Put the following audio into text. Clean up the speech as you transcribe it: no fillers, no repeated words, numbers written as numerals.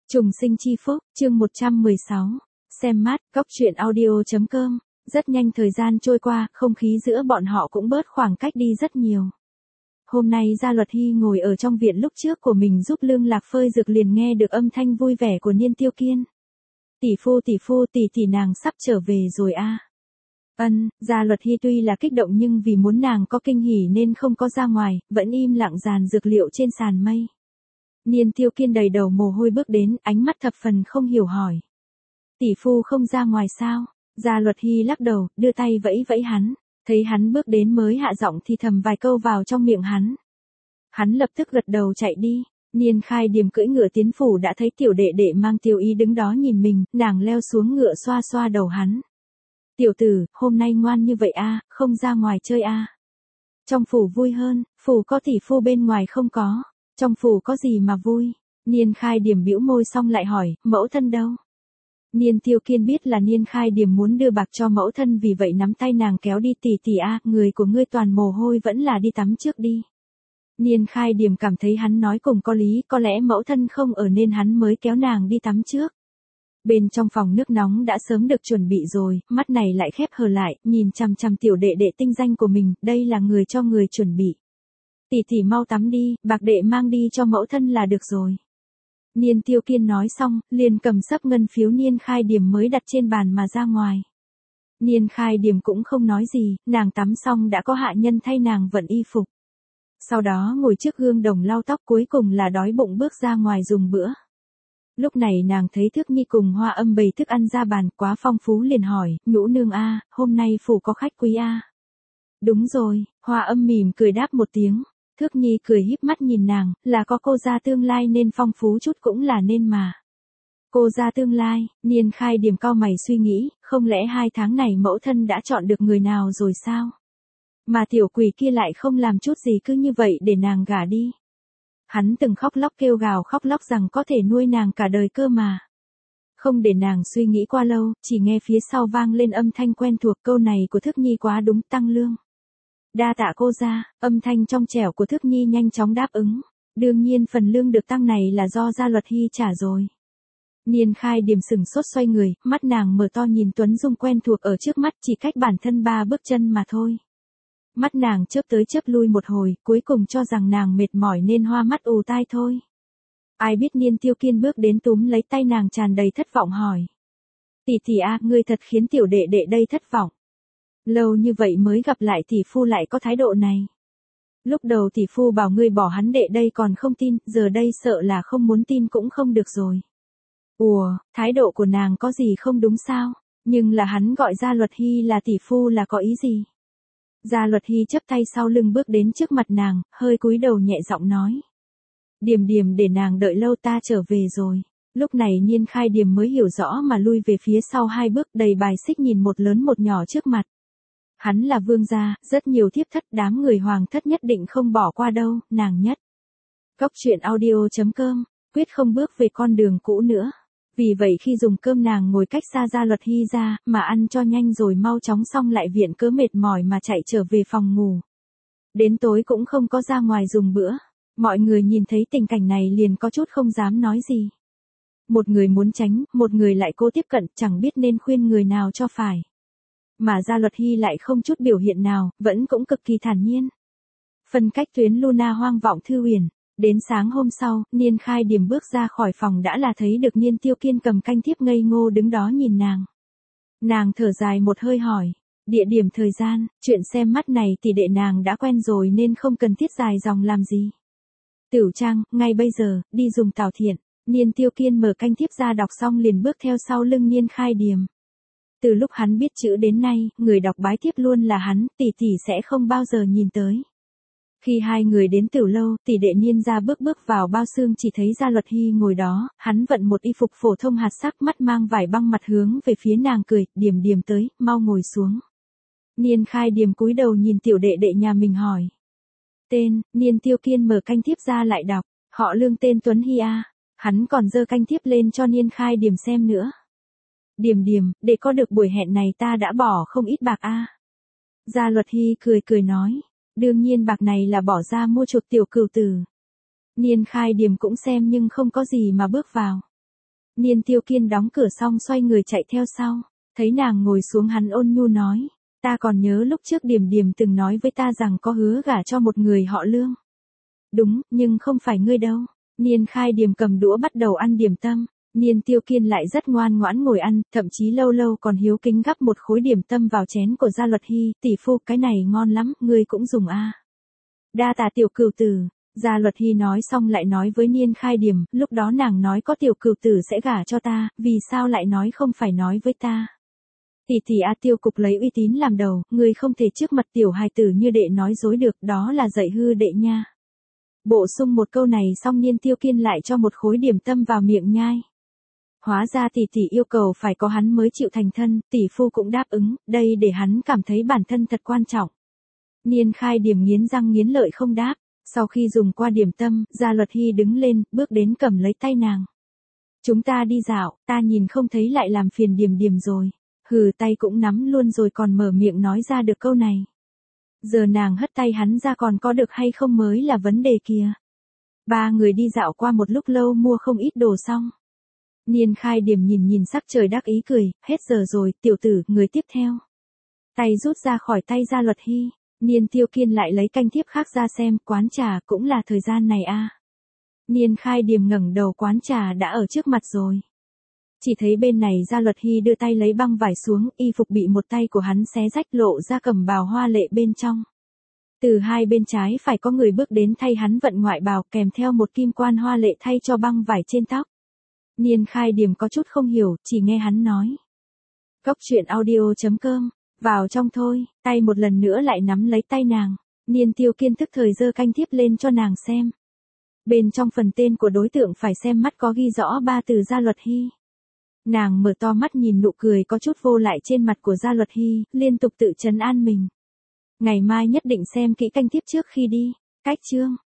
Trùng sinh chi phúc, chương 116. Xem mát, góc truyện audio.com. Rất nhanh thời gian trôi qua, không khí giữa bọn họ cũng bớt khoảng cách đi rất nhiều. Hôm nay Gia Luật Hy ngồi ở trong viện lúc trước của mình giúp Lương Lạc phơi dược liền nghe được âm thanh vui vẻ của Niên Tiêu Kiên. Tỷ phu tỷ nàng sắp trở về rồi a. Gia Luật Hy tuy là kích động nhưng vì muốn nàng có kinh hỉ nên không có ra ngoài, vẫn im lặng dàn dược liệu trên sàn mây. Niên Tiêu Kiên đầy đầu mồ hôi bước đến, ánh mắt thập phần không hiểu hỏi. Tỷ phu không ra ngoài sao? Gia Luật Hy lắc đầu, đưa tay vẫy vẫy hắn, thấy hắn bước đến mới hạ giọng thì thầm vài câu vào trong miệng hắn. Hắn lập tức gật đầu chạy đi. Niên Khai Điềm cưỡi ngựa tiến phủ đã thấy tiểu đệ đệ mang Tiêu Ý đứng đó nhìn mình, nàng leo xuống ngựa xoa xoa đầu hắn. Tiểu tử, hôm nay ngoan như vậy a, không ra ngoài chơi a. Trong phủ vui hơn, phủ có tỷ phu bên ngoài không có. Trong phủ có gì mà vui? Niên Khai Điềm bĩu môi xong lại hỏi, mẫu thân đâu? Niên Tiêu Kiên biết là Niên Khai Điềm muốn đưa bạc cho mẫu thân vì vậy nắm tay nàng kéo đi tỷ a, người của ngươi toàn mồ hôi vẫn là đi tắm trước đi. Niên Khai Điềm cảm thấy hắn nói cùng có lý, có lẽ mẫu thân không ở nên hắn mới kéo nàng đi tắm trước. Bên trong phòng nước nóng đã sớm được chuẩn bị rồi, mắt này lại khép hờ lại, nhìn chằm chằm tiểu đệ đệ tinh danh của mình, đây là người cho người chuẩn bị. Tỷ mau tắm đi, bạc đệ mang đi cho mẫu thân là được rồi. Niên Tiêu Kiên nói xong, liền cầm sấp ngân phiếu Niên Khai Điềm mới đặt trên bàn mà ra ngoài. Niên Khai Điềm cũng không nói gì, nàng tắm xong đã có hạ nhân thay nàng vận y phục. Sau đó ngồi trước gương đồng lau tóc, cuối cùng là đói bụng bước ra ngoài dùng bữa. Lúc này nàng thấy Thước Nhi cùng Hoa Âm bày thức ăn ra bàn quá phong phú liền hỏi, nhũ nương a, hôm nay phủ có khách quý a? Đúng rồi, Hoa Âm mỉm cười đáp một tiếng. Thước Nhi cười híp mắt nhìn nàng, là có cô gia tương lai nên phong phú chút cũng là nên mà. Cô gia tương lai, Niên Khai Điềm cau mày suy nghĩ, không lẽ 2 tháng này mẫu thân đã chọn được người nào rồi sao? Mà tiểu quỷ kia lại không làm chút gì cứ như vậy để nàng gả đi. Hắn từng khóc lóc kêu gào khóc lóc rằng có thể nuôi nàng cả đời cơ mà. Không để nàng suy nghĩ qua lâu, chỉ nghe phía sau vang lên âm thanh quen thuộc, câu này của Thước Nhi quá đúng, tăng lương. Đa tạ cô gia, âm thanh trong trẻo của Thước Nhi nhanh chóng đáp ứng. Đương nhiên phần lương được tăng này là do Gia Luật Hy trả rồi. Niên Khai Điềm sừng sốt xoay người, mắt nàng mở to nhìn Tuấn Dung quen thuộc ở trước mắt chỉ cách bản thân 3 bước chân mà thôi. Mắt nàng chớp tới chớp lui một hồi, cuối cùng cho rằng nàng mệt mỏi nên hoa mắt ù tai thôi. Ai biết Niên Tiêu Kiên bước đến túm lấy tay nàng tràn đầy thất vọng hỏi. Tỷ a, ngươi thật khiến tiểu đệ đệ đây thất vọng. Lâu như vậy mới gặp lại tỷ phu lại có thái độ này. Lúc đầu tỷ phu bảo ngươi bỏ hắn đệ đây còn không tin, giờ đây sợ là không muốn tin cũng không được rồi. Ủa, thái độ của nàng có gì không đúng sao? Nhưng là hắn gọi Gia Luật Hy là tỷ phu là có ý gì? Gia Luật Hy chắp tay sau lưng bước đến trước mặt nàng, hơi cúi đầu nhẹ giọng nói. Điềm để nàng đợi lâu, ta trở về rồi. Lúc này Niên Khai Điềm mới hiểu rõ mà lui về phía sau 2 bước đầy bài xích nhìn một lớn một nhỏ trước mặt. Hắn là vương gia, rất nhiều thiếp thất, đám người hoàng thất nhất định không bỏ qua đâu, nàng nhất. Góc truyện audio.com, quyết không bước về con đường cũ nữa. Vì vậy khi dùng cơm nàng ngồi cách xa Gia Luật Hy ra, mà ăn cho nhanh rồi mau chóng xong lại viện cớ mệt mỏi mà chạy trở về phòng ngủ. Đến tối cũng không có ra ngoài dùng bữa. Mọi người nhìn thấy tình cảnh này liền có chút không dám nói gì. Một người muốn tránh, một người lại cố tiếp cận, chẳng biết nên khuyên người nào cho phải. Mà Gia Luật Hy lại không chút biểu hiện nào, vẫn cũng cực kỳ thản nhiên. Phân cách tuyến Luna hoang vọng thư huyền. Đến sáng hôm sau, Niên Khai Điềm bước ra khỏi phòng đã là thấy được Niên Tiêu Kiên cầm canh thiếp ngây ngô đứng đó nhìn nàng. Nàng thở dài một hơi hỏi. Địa điểm thời gian, chuyện xem mắt này thì đệ nàng đã quen rồi nên không cần thiết dài dòng làm gì. Tửu Trang, ngay bây giờ, đi dùng Tào Thiện. Niên Tiêu Kiên mở canh thiếp ra đọc xong liền bước theo sau lưng Niên Khai Điềm. Từ lúc hắn biết chữ đến nay, người đọc bái thiếp luôn là hắn, tỷ sẽ không bao giờ nhìn tới. Khi 2 người đến Tiểu lâu, tỷ đệ Niên ra bước vào bao xương chỉ thấy Gia Luật Hy ngồi đó, hắn vận một y phục phổ thông hạt sắc, mắt mang vải băng mặt hướng về phía nàng cười, Điềm tới, mau ngồi xuống. Niên Khai Điềm cúi đầu nhìn tiểu đệ đệ nhà mình hỏi. Tên, Niên Tiêu Kiên mở canh thiếp ra lại đọc, họ Lương tên Tuấn Hy a. Hắn còn giơ canh thiếp lên cho Niên Khai Điềm xem nữa. Điềm, để có được buổi hẹn này ta đã bỏ không ít bạc a. Gia Luật Hy cười nói. Đương nhiên bạc này là bỏ ra mua chuộc tiểu cừu tử. Niên Khai Điềm cũng xem nhưng không có gì mà bước vào. Niên Tiêu Kiên đóng cửa xong xoay người chạy theo sau. Thấy nàng ngồi xuống hắn ôn nhu nói. Ta còn nhớ lúc trước Điềm Điềm từng nói với ta rằng có hứa gả cho một người họ Lương. Đúng, nhưng không phải ngươi đâu. Niên Khai Điềm cầm đũa bắt đầu ăn điểm tâm. Niên Tiêu Kiên lại rất ngoan ngoãn ngồi ăn, thậm chí lâu lâu còn hiếu kính gắp một khối điểm tâm vào chén của Gia Luật Hy. Tỷ phu, cái này ngon lắm, ngươi cũng dùng a. Đa tạ tiểu cửu tử. Gia Luật Hy nói xong lại nói với Niên Khai Điềm, lúc đó nàng nói có tiểu cửu tử sẽ gả cho ta, vì sao lại nói không phải nói với ta. Tỷ tỷ a, Tiêu cục lấy uy tín làm đầu, ngươi không thể trước mặt tiểu hài tử như đệ nói dối được, đó là dạy hư đệ nha. Bổ sung một câu này xong Niên Tiêu Kiên lại cho một khối điểm tâm vào miệng nhai. Hóa ra tỷ tỷ yêu cầu phải có hắn mới chịu thành thân, tỷ phu cũng đáp ứng, đây để hắn cảm thấy bản thân thật quan trọng. Niên Khai Điềm nghiến răng nghiến lợi không đáp. Sau khi dùng qua điểm tâm, Gia Luật Hy đứng lên, bước đến cầm lấy tay nàng. Chúng ta đi dạo, ta nhìn không thấy lại làm phiền Điềm Điềm rồi. Hừ, tay cũng nắm luôn rồi còn mở miệng nói ra được câu này. Giờ nàng hất tay hắn ra còn có được hay không mới là vấn đề kìa. Ba người đi dạo qua một lúc lâu mua không ít đồ xong. Niên Khai Điềm nhìn sắc trời đắc ý cười, hết giờ rồi, tiểu tử, người tiếp theo. Tay rút ra khỏi tay Gia Luật Hy. Niên Tiêu Kiên lại lấy canh thiếp khác ra xem, quán trà cũng là thời gian này a. Niên Khai Điềm ngẩng đầu, quán trà đã ở trước mặt rồi. Chỉ thấy bên này Gia Luật Hy đưa tay lấy băng vải xuống, y phục bị một tay của hắn xé rách lộ ra cẩm bào hoa lệ bên trong. Từ hai bên trái phải có người bước đến thay hắn vận ngoại bào kèm theo một kim quan hoa lệ thay cho băng vải trên tóc. Niên Khai Điềm có chút không hiểu, chỉ nghe hắn nói. Cốc truyện audio.com. Vào trong thôi, tay một lần nữa lại nắm lấy tay nàng. Niên Tiêu Kiên tức thời giơ canh thiếp lên cho nàng xem. Bên trong phần tên của đối tượng phải xem mắt có ghi rõ ba từ Gia Luật Hy. Nàng mở to mắt nhìn nụ cười có chút vô lại trên mặt của Gia Luật Hy, liên tục tự trấn an mình. Ngày mai nhất định xem kỹ canh thiếp trước khi đi. Cách chương.